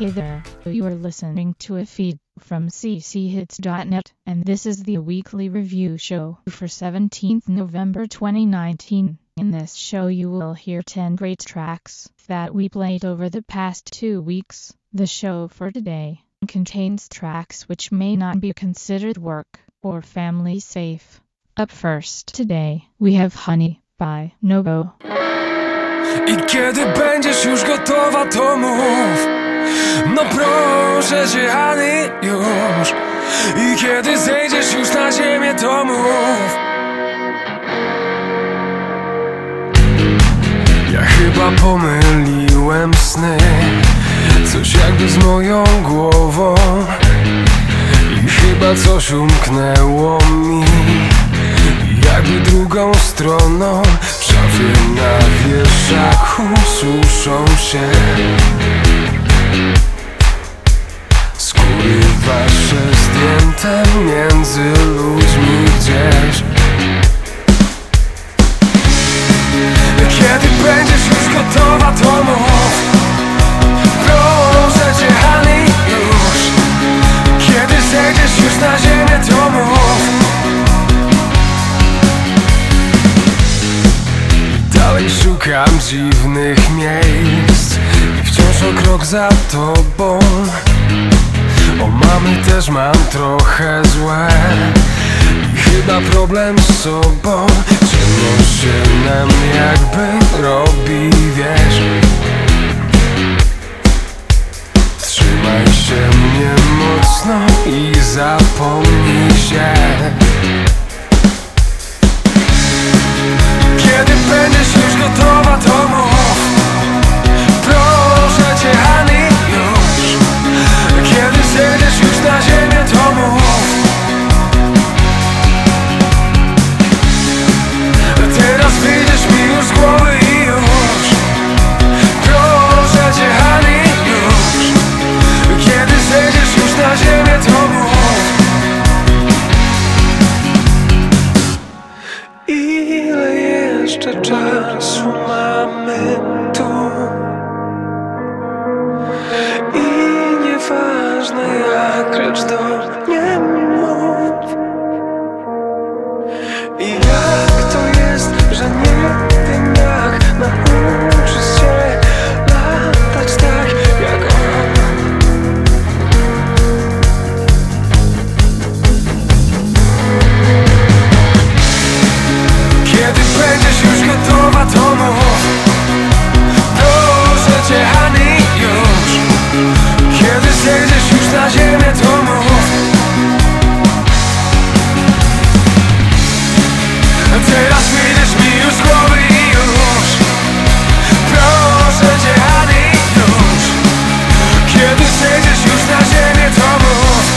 Hey there, you are listening to a feed from cchits.net, and this is the weekly review show for 17th November 2019. In this show you will hear 10 great tracks that we played over the past 2 weeks. The show for today contains tracks which may not be considered work or family safe. Up first today, we have Honey by Nobo. I kiedy będziesz już gotowa, to mów. No proszę cię, Honey, już. I kiedy zejdziesz już na ziemię, to mów. Ja chyba pomyliłem sny, coś jakby z moją głową. I chyba coś umknęło mi, jakby drugą stroną. W szafie na wieszaku suszą się skóry wasze zdjęte między ludźmi gdzieś. Kiedy będziesz już gotowa, to mów. Proszę cię, Honey, już. Kiedy zejdziesz już na ziemię, to mów. Dalej szukam dziwnych miejsc i wciąż o krok za tobą. O mamy też mam trochę złe i chyba problem z sobą. Ciemno się nam jakby robi, wiesz. Trzymaj się mnie mocno i zapomnij się. Kiedy będziesz już gotowa, to mów. Proszę cię, Honey, już. Kiedy zejdziesz już na ziemię, to mów. Teraz wyjdziesz mi już z głowy i już. Proszę cię, Honey, już. Kiedy zejdziesz już na ziemię, to mów. Ile jeszcze czasu mamy tu? I nieważne jak, lecz do mnie mów. I jak to jest, że nie wiem jak nauczyć się latać tak jak ona. Kiedy będziesz już gotowa, to mów. Proszę cię, Honey, już. Kiedy zejdziesz już na ziemię, to mów. Teraz wyjdziesz mi już z głowy i już. Proszę cię, Honey, już. Kiedy zejdziesz już na ziemię, to mów.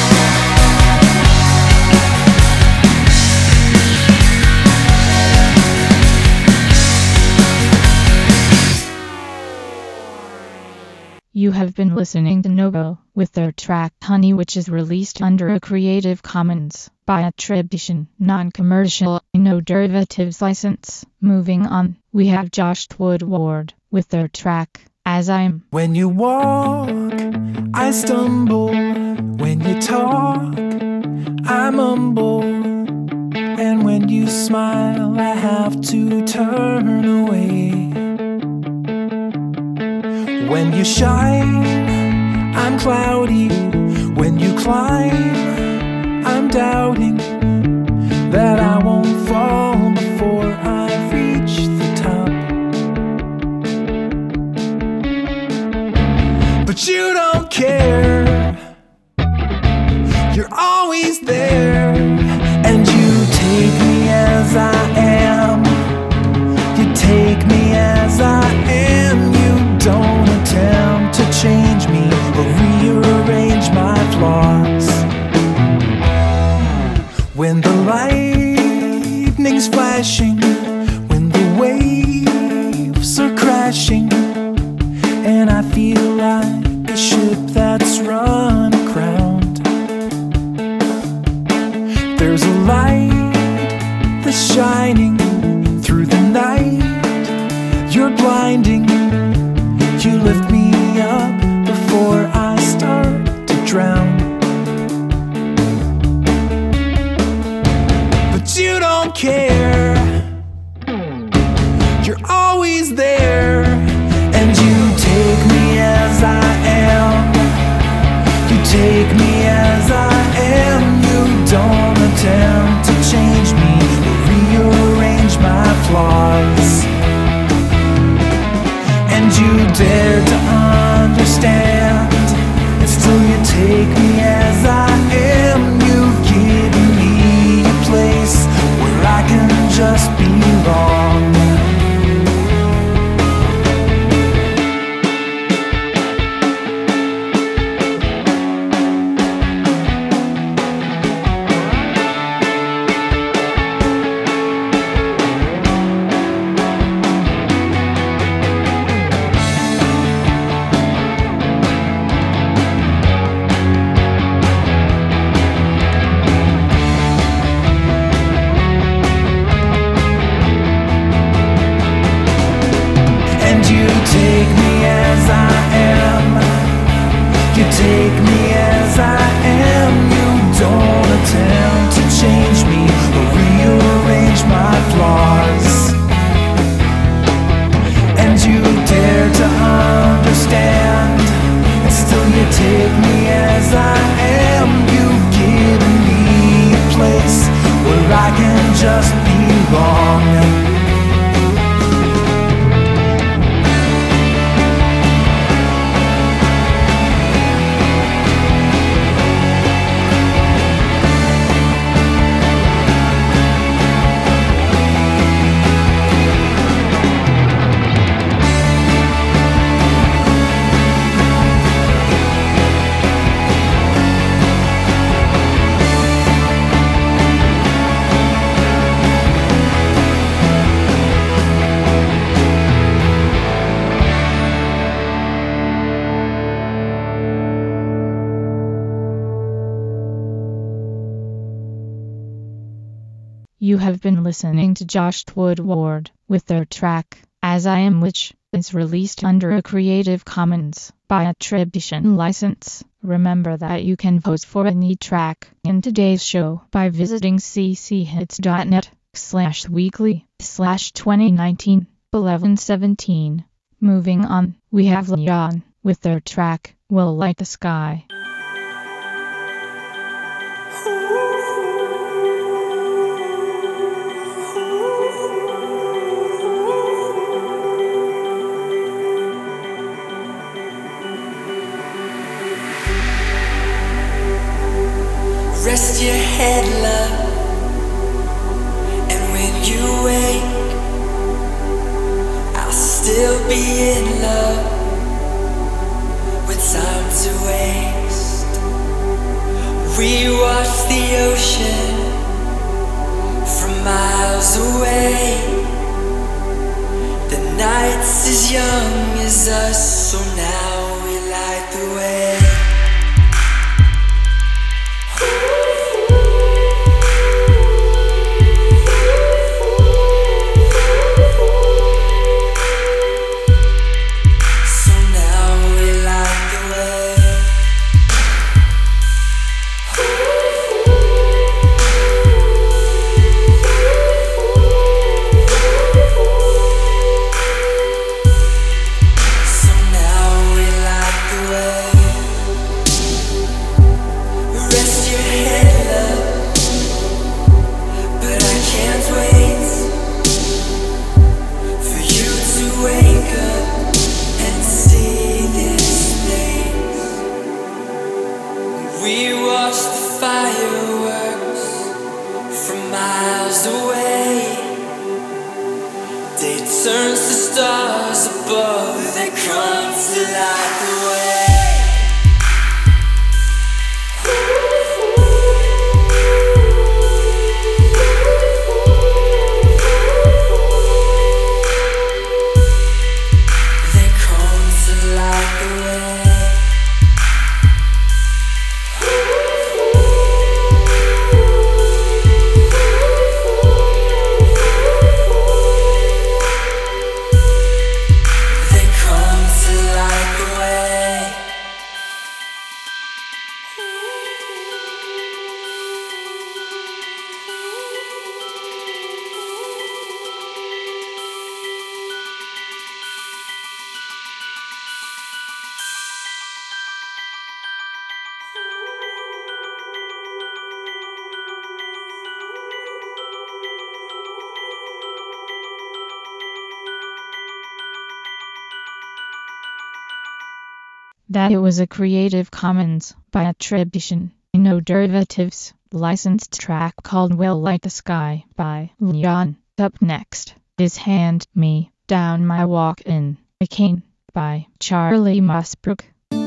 You have been listening to Nobo with their track Honey, which is released under a Creative Commons by attribution, non-commercial, no derivatives license. Moving on, we have Josh Woodward with their track As I'm. When you walk, I stumble. When you talk, I mumble. And when you smile, I have to turn away. When you shine, I'm cloudy. When you climb, I'm doubting that I won't fall before I reach the top. But you don't care. You're always there. And you take me as I am. You take me as I am. You don't attempt to change me or rearrange my flaws. When the lightning's flashing, when the waves are crashing, and I feel like a ship that's run aground, there's a light that's shining through the night. You're blinding. You lift me up before I You have been listening to Josh Woodward with their track, As I Am, which is released under a Creative Commons by attribution license. Remember that you can vote for any track in today's show by visiting cchits.net/weekly/2019-11-17. Moving on, we have Leon with their track, Will Light the Sky. Rest your head, love, and when you wake, I'll still be in love with time to waste. We watch the ocean from miles away. The night's as young as us, so now we light the way. We watch the fireworks from miles away. Day turns to stars above, they come to light the way. They come to light the way. That it was a Creative Commons by attribution, no derivatives, licensed track called Will Light the Sky by Leon. Up next is Hand Me Down My Walk in a Cane by Charlie Mossbrook.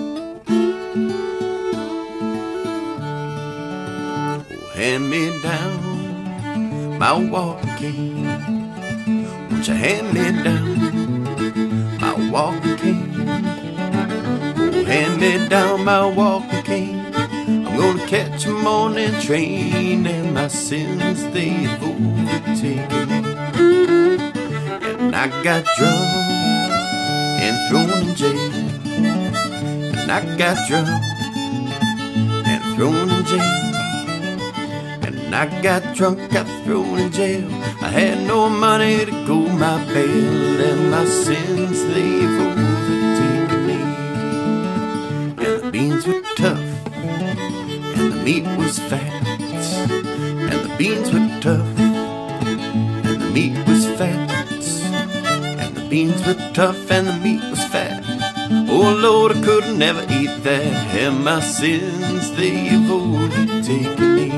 Hand me down my walking cane. Won't you hand me down my walking cane? Oh, hand me down my walking cane. I'm gonna catch a morning train, and my sins, they've overtaken me. And I got drunk and thrown in jail. And I got drunk and thrown in jail. And I got drunk, got thrown in jail. I had no money to go my bail, and my sins, they've overtaken me. And the beans were tough, and the meat was fat. And the beans were tough, and the meat was fat. And the beans were tough, and the meat was fat. Oh Lord, I could never eat that. And my sins, they've overtaken me.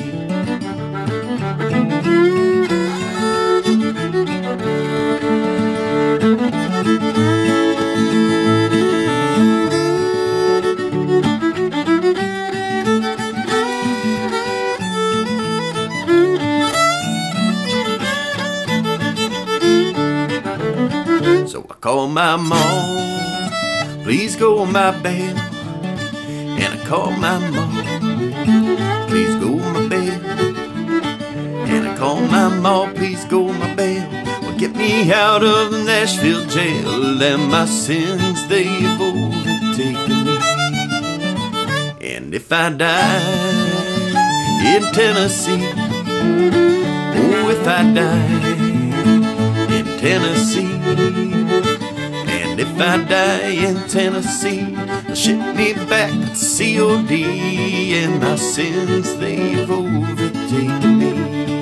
So I called my mom, please go my bail. And I called my mom, please go my bail. And I called my ma, please go my bail. Well, get me out of the Nashville jail, and my sins, they've overtaken me. And if I die in Tennessee, oh, if I die in Tennessee, and if I die in Tennessee, they'll ship me back to COD, and my sins, they've overtaken me.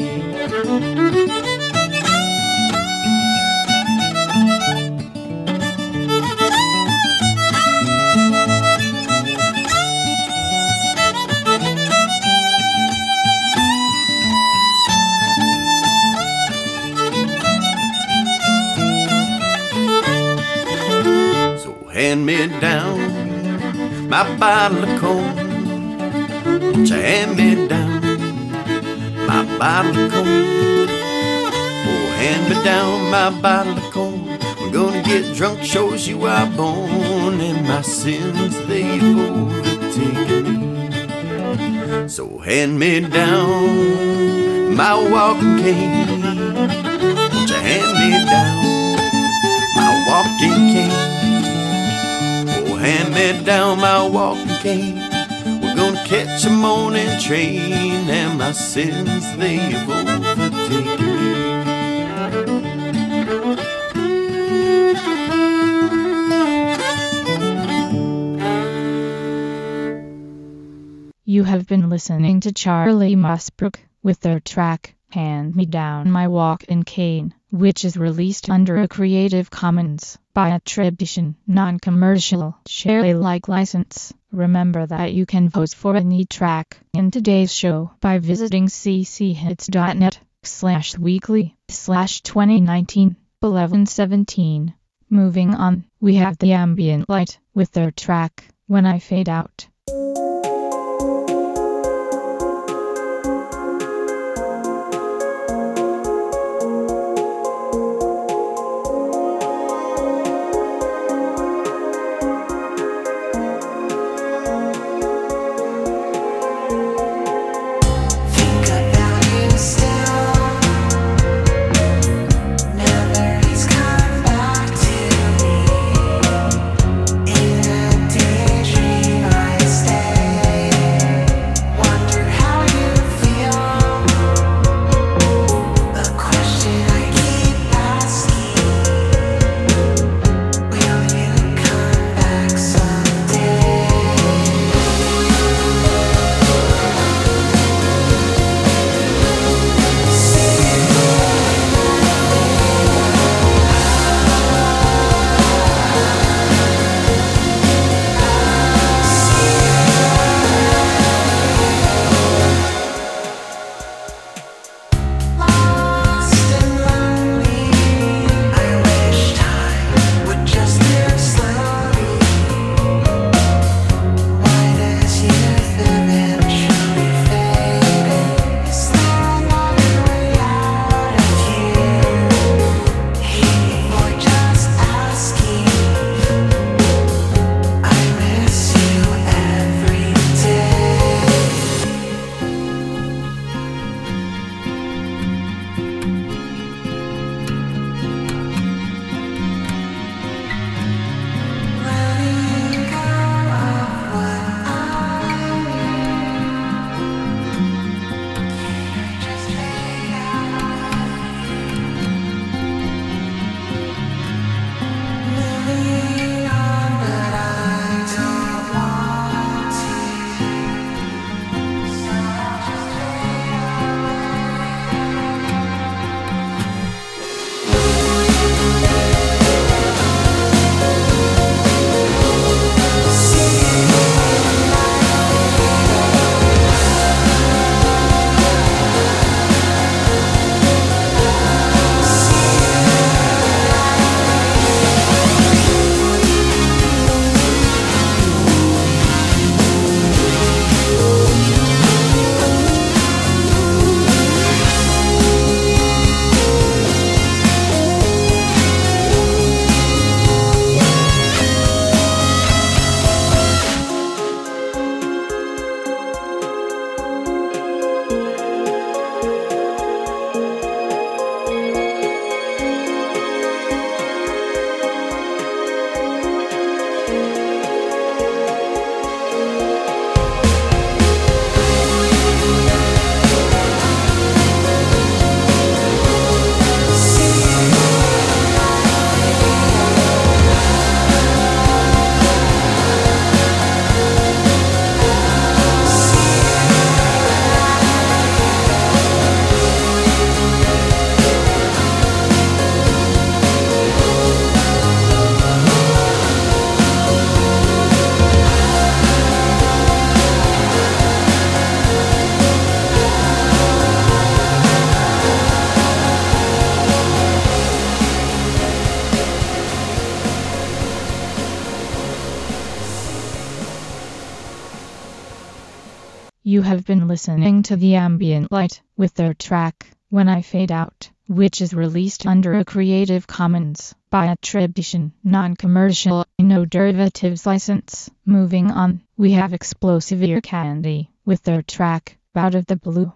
Hand me down my bottle of corn. Won't you hand me down my bottle of corn? Oh, hand me down my bottle of corn. I'm gonna get drunk, shows you I born, and my sins, they've overtaken me. So hand me down my walking cane. Won't you hand me down my walking cane? Hand me down my walking cane. We're gonna catch a morning train, and my sins, they've overtaken me. You have been listening to Charlie Mossbrook with their track, Hand Me Down My Walking Cane, which is released under a Creative Commons by attribution, non-commercial, share Alike license. Remember that you can vote for any track in today's show by visiting cchits.net/weekly/2019-11-17. Moving on, we have the Ambient Light with their track, When I Fade Out. Daydream I You have been listening to The Ambient Light with their track, When I Fade Out, which is released under a Creative Commons by attribution, non-commercial, no derivatives license. Moving on, we have Explosive Ear Candy with their track, Out of the Blue.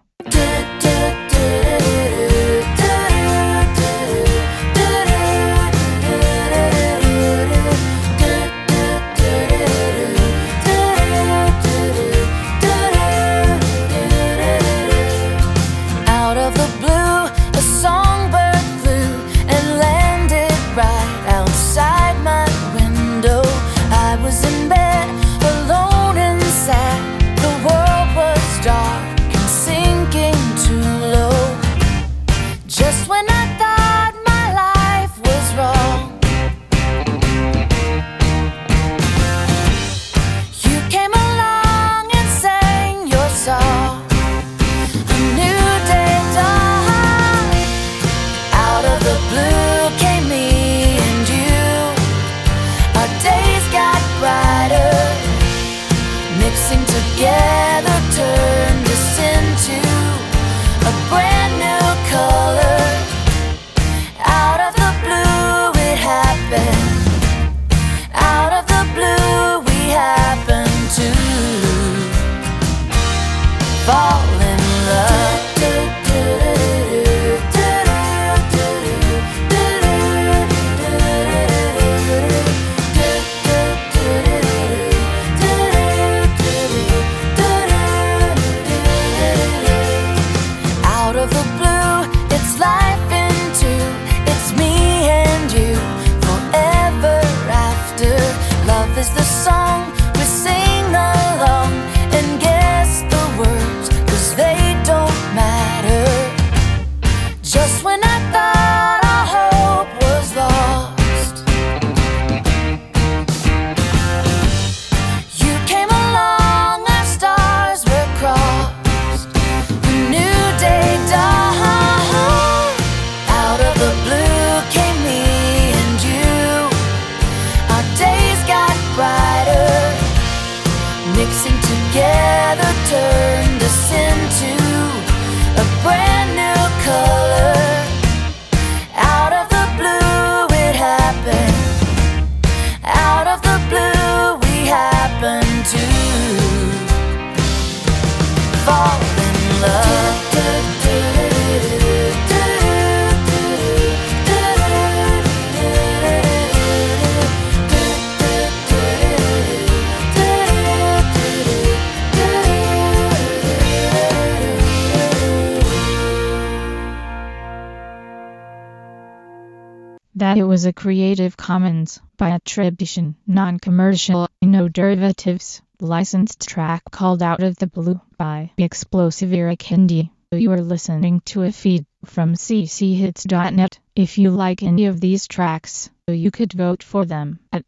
That it was a Creative Commons by attribution, non-commercial, no derivatives, licensed track called Out of the Blue by Explosive Ear Candy. You are listening to a feed from cchits.net. If you like any of these tracks, you could vote for them at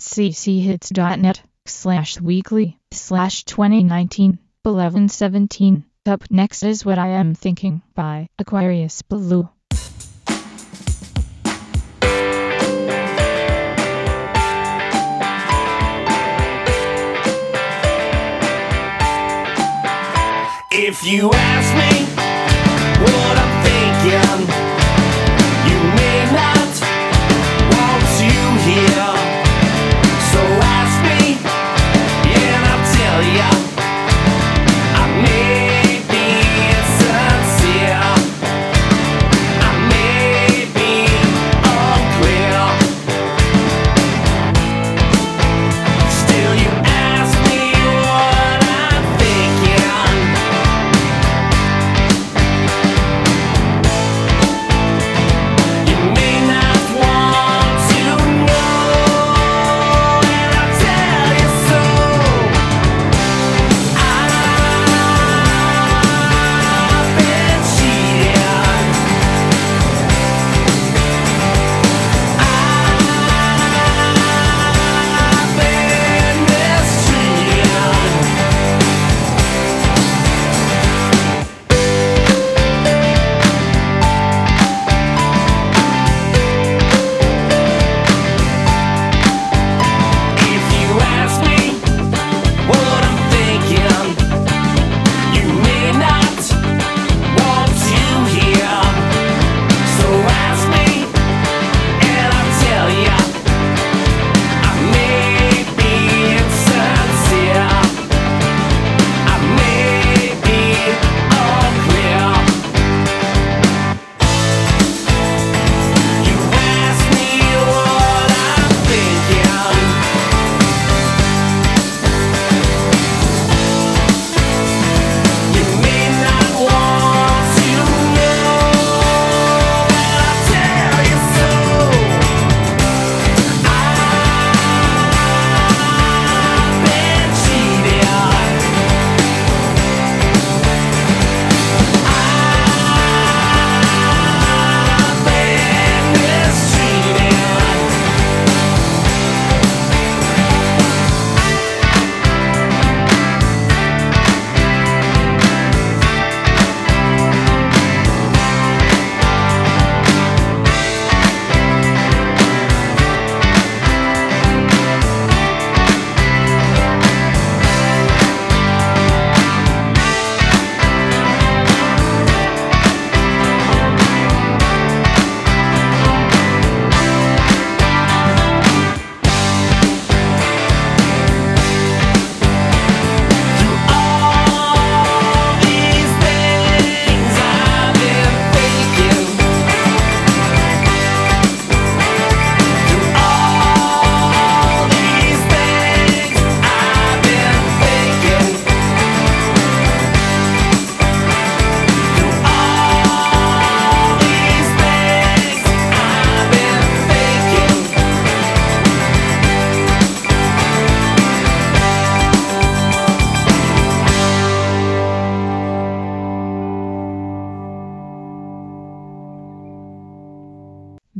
cchits.net/weekly/2019 11/17. Up next is What I Am Thinking by Aquarius Blue. If you ask me what I'm thinking, you may not want to hear. So ask me, and I'll tell ya. I may be insincere, I may be unclear. Still you ask me what I'm thinking.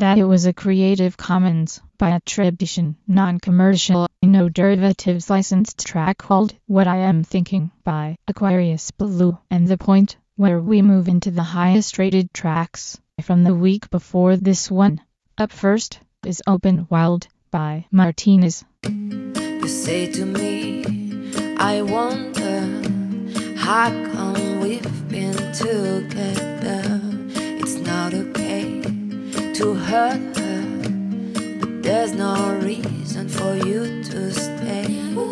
that it was a Creative Commons by attribution, non-commercial, no derivatives licensed track called What I Am Thinking by Aquarius Blue. And the point where we move into the highest rated tracks from the week before this one. Up first is Open Wild by Martinez. You say to me, I wonder how come we've been together. It's not okay to hurt her, but there's no reason for you to stay.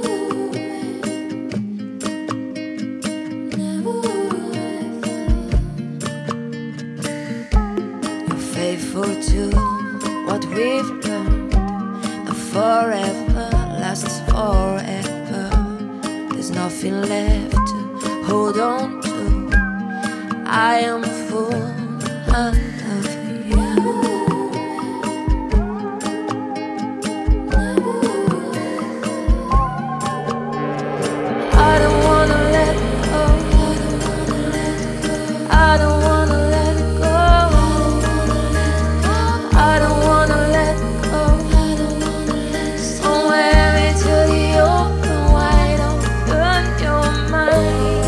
You're faithful to what we've learned. The forever lasts forever. There's nothing left to hold on to. I am full of you. I don't wanna let go. I don't wanna let go. I don't wanna let go. Somewhere into the open, wide open, your mind.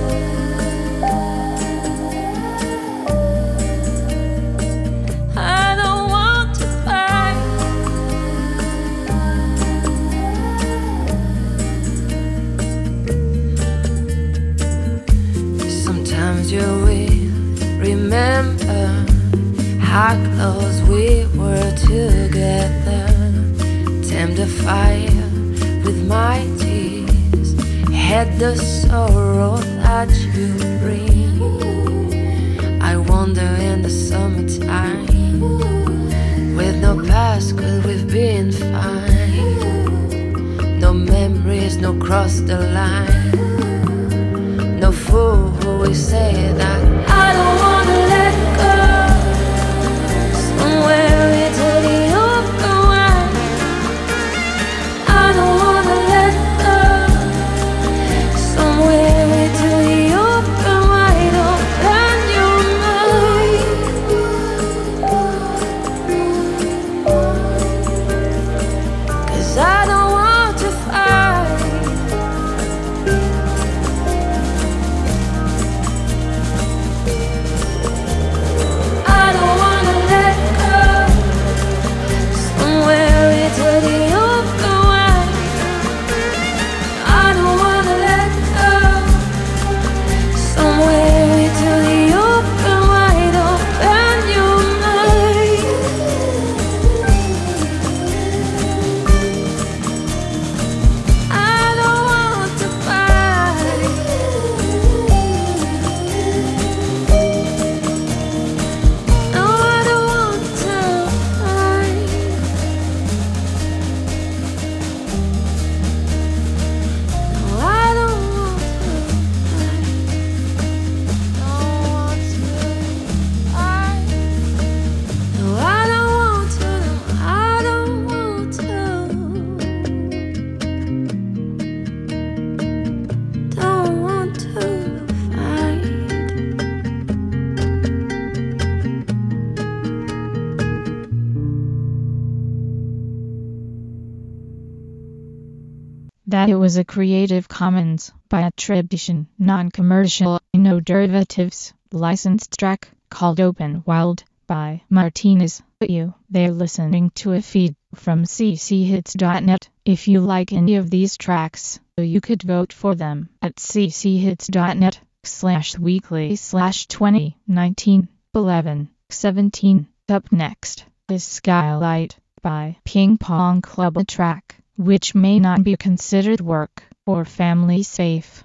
I don't want to fight. Sometimes you will remember how close we were together. Tame the fire with my tears. Had the sorrow that you bring. I wonder in the summertime, with no past, could we've been fine. No memories, no cross the line. No fool who will say that I don't wanna let go. Somewhere into the open wide. I don't wanna let go. Somewhere into the open wide. Open your mind. 'Cause I don't want to fight. I don't wanna let go. Somewhere into the open wide. I don't wanna let go. Somewhere into the open wide. Open your mind. I don't want to fight. No, I don't want to fight. No, I don't want to fight. Don't want to fight. No, I don't want to. No, I don't want to. Don't want to fight. That it was a Creative Commons by attribution, non-commercial, no derivatives, licensed track called Open Wild by Martinez. They're listening to a feed from cchits.net. If you like any of these tracks, you could vote for them at cchits.net/weekly/2019-11-17. Up next is Skylight by Ping Pong Club, a track which may not be considered work or family safe.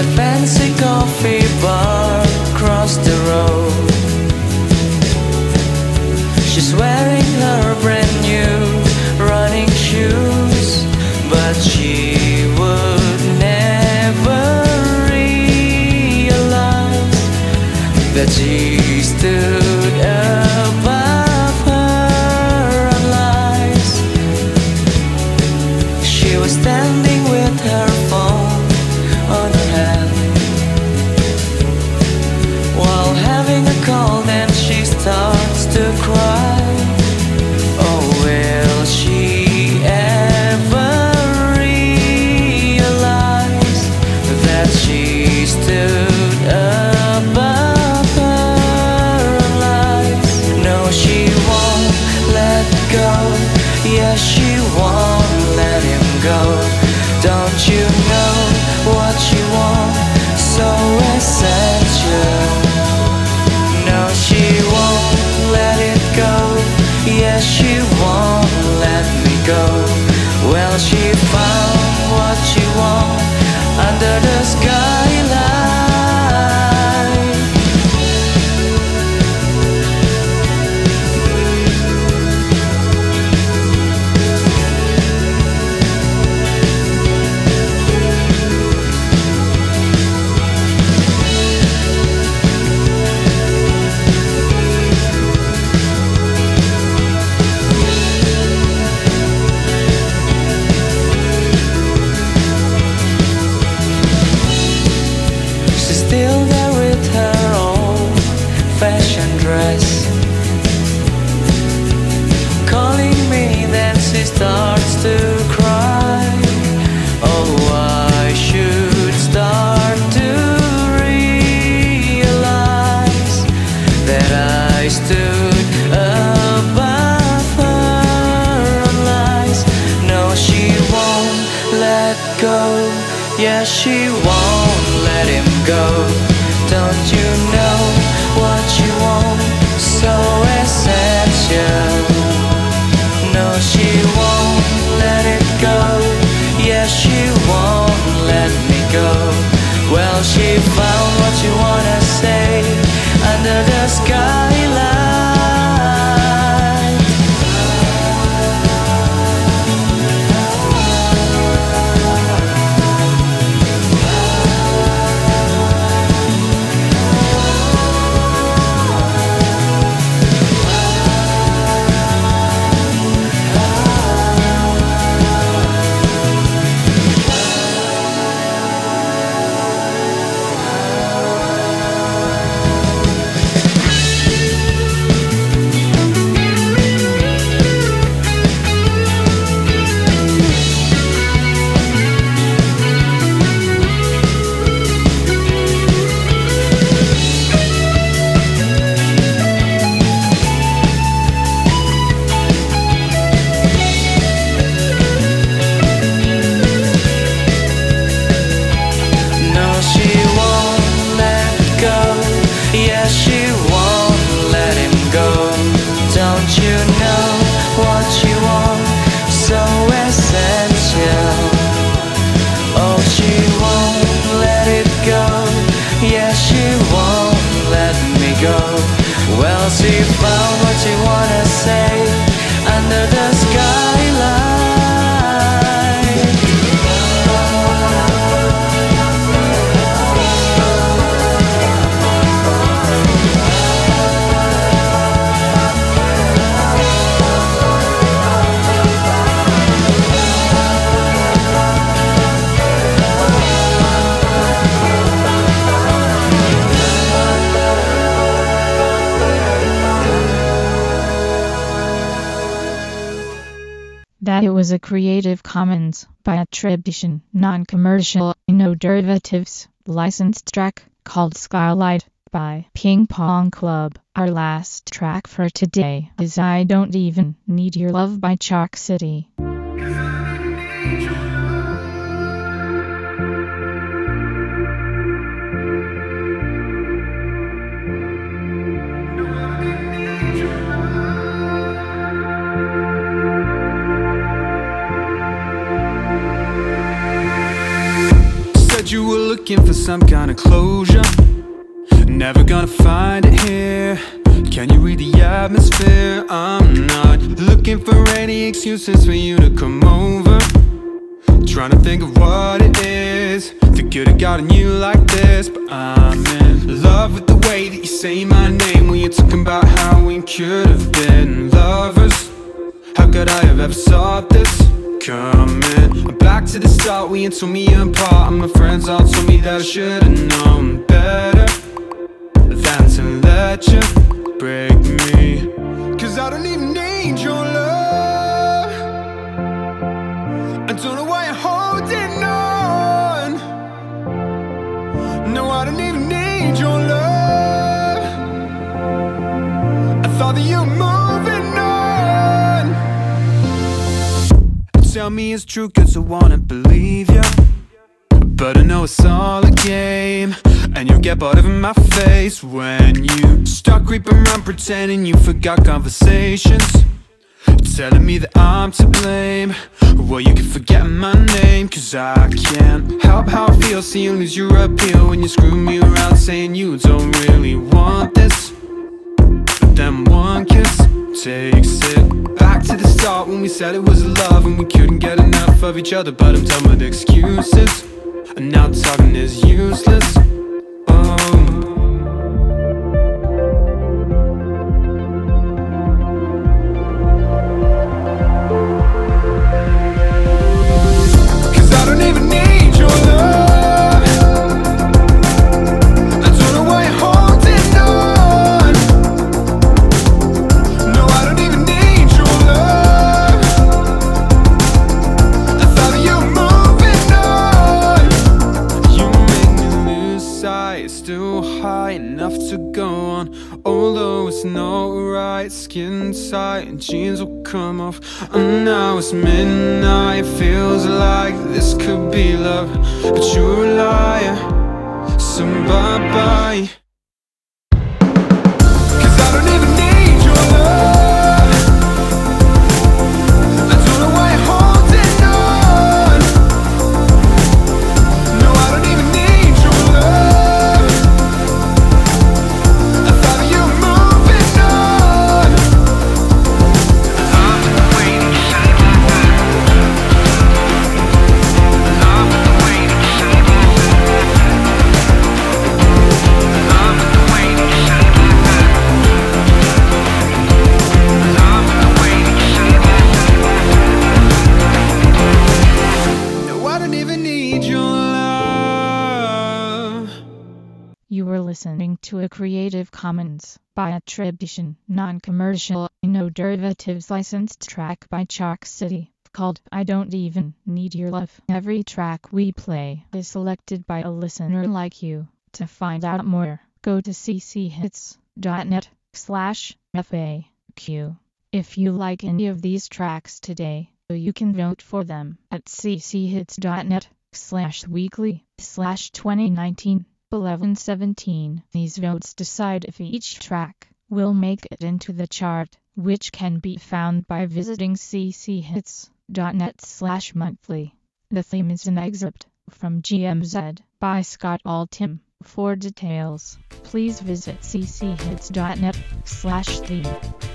that fancy coffee bar across the road. She's wearing her brand new running shoes, but she would never realize that she stood above her own lies. She was standing with her phone on her hand while having a cold, and she starts to cry. Oh, will she ever realize that she stood above her own lies? No, she won't let go. Yes, she won't let him go. Don't you know what you want? So essential. No, she won't let it go. Yes, she won't let me go. Well, she found what she wants under the skyline. Still there with her old fashioned dress, calling me, then she starts to cry. Oh, I should start to realize that I stood above her own lies. No, she won't let go. Yes, she won't let him go. Don't you know what you want? So essential. No, she won't let it go. Yes, she won't let me go. Well, she found what you wanna say under the skyline. Yes, she won't let him go. Don't you know what you want? So essential. Oh, she won't let it go. Yes, she won't let me go. Well, she found what you wanna say under the skyline. That it was a Creative Commons by attribution, non-commercial, no derivatives, licensed track called Skylight by Ping Pong Club. Our last track for today is I Don't Even Need Your Love by Chalk City. heard you were looking for some kind of closure. Never gonna find it here. Can you read the atmosphere? I'm not looking for any excuses for you to come over. Trying to think of what it is that could have gotten you like this. But I'm in love with the way that you say my name when you're talking about how we could have been lovers. How could I have ever thought this coming? I'm back to the start, we ain't told me apart. And my friends all told me that I should've known better than to let you break me. Cause I don't even need your love. I don't know why you're holding on. No, I don't even need your love. I thought that you were moving on. Tell me it's true cause I wanna believe you, but I know it's all a game. And you'll get bored of my face when you start creeping around pretending you forgot conversations, telling me that I'm to blame. Well, you can forget my name, cause I can't help how I feel seeing you lose your appeal when you screw me around saying you don't really want this. But then one kiss takes it back to the start when we said it was love and we couldn't get enough of each other. But I'm done with excuses, and now talking is useless. Still high enough to go on, although it's not right. Skin tight and jeans will come off. And now it's midnight, feels like this could be love, but you're a liar, so bye-bye. Cause I don't even need your love. I don't know why you're holding on. No, I don't even need your love. You were listening to a Creative Commons by attribution, non-commercial, no derivatives licensed track by Chalk City, called I Don't Even Need Your Love. Every track we play is selected by a listener like you. To find out more, go to cchits.net/FAQ. If you like any of these tracks today, you can vote for them at cchits.net/weekly/2019. 11/17. These votes decide if each track will make it into the chart, which can be found by visiting cchits.net/monthly. The theme is an excerpt from GMZ by Scott Altham. For details, please visit cchits.net/theme.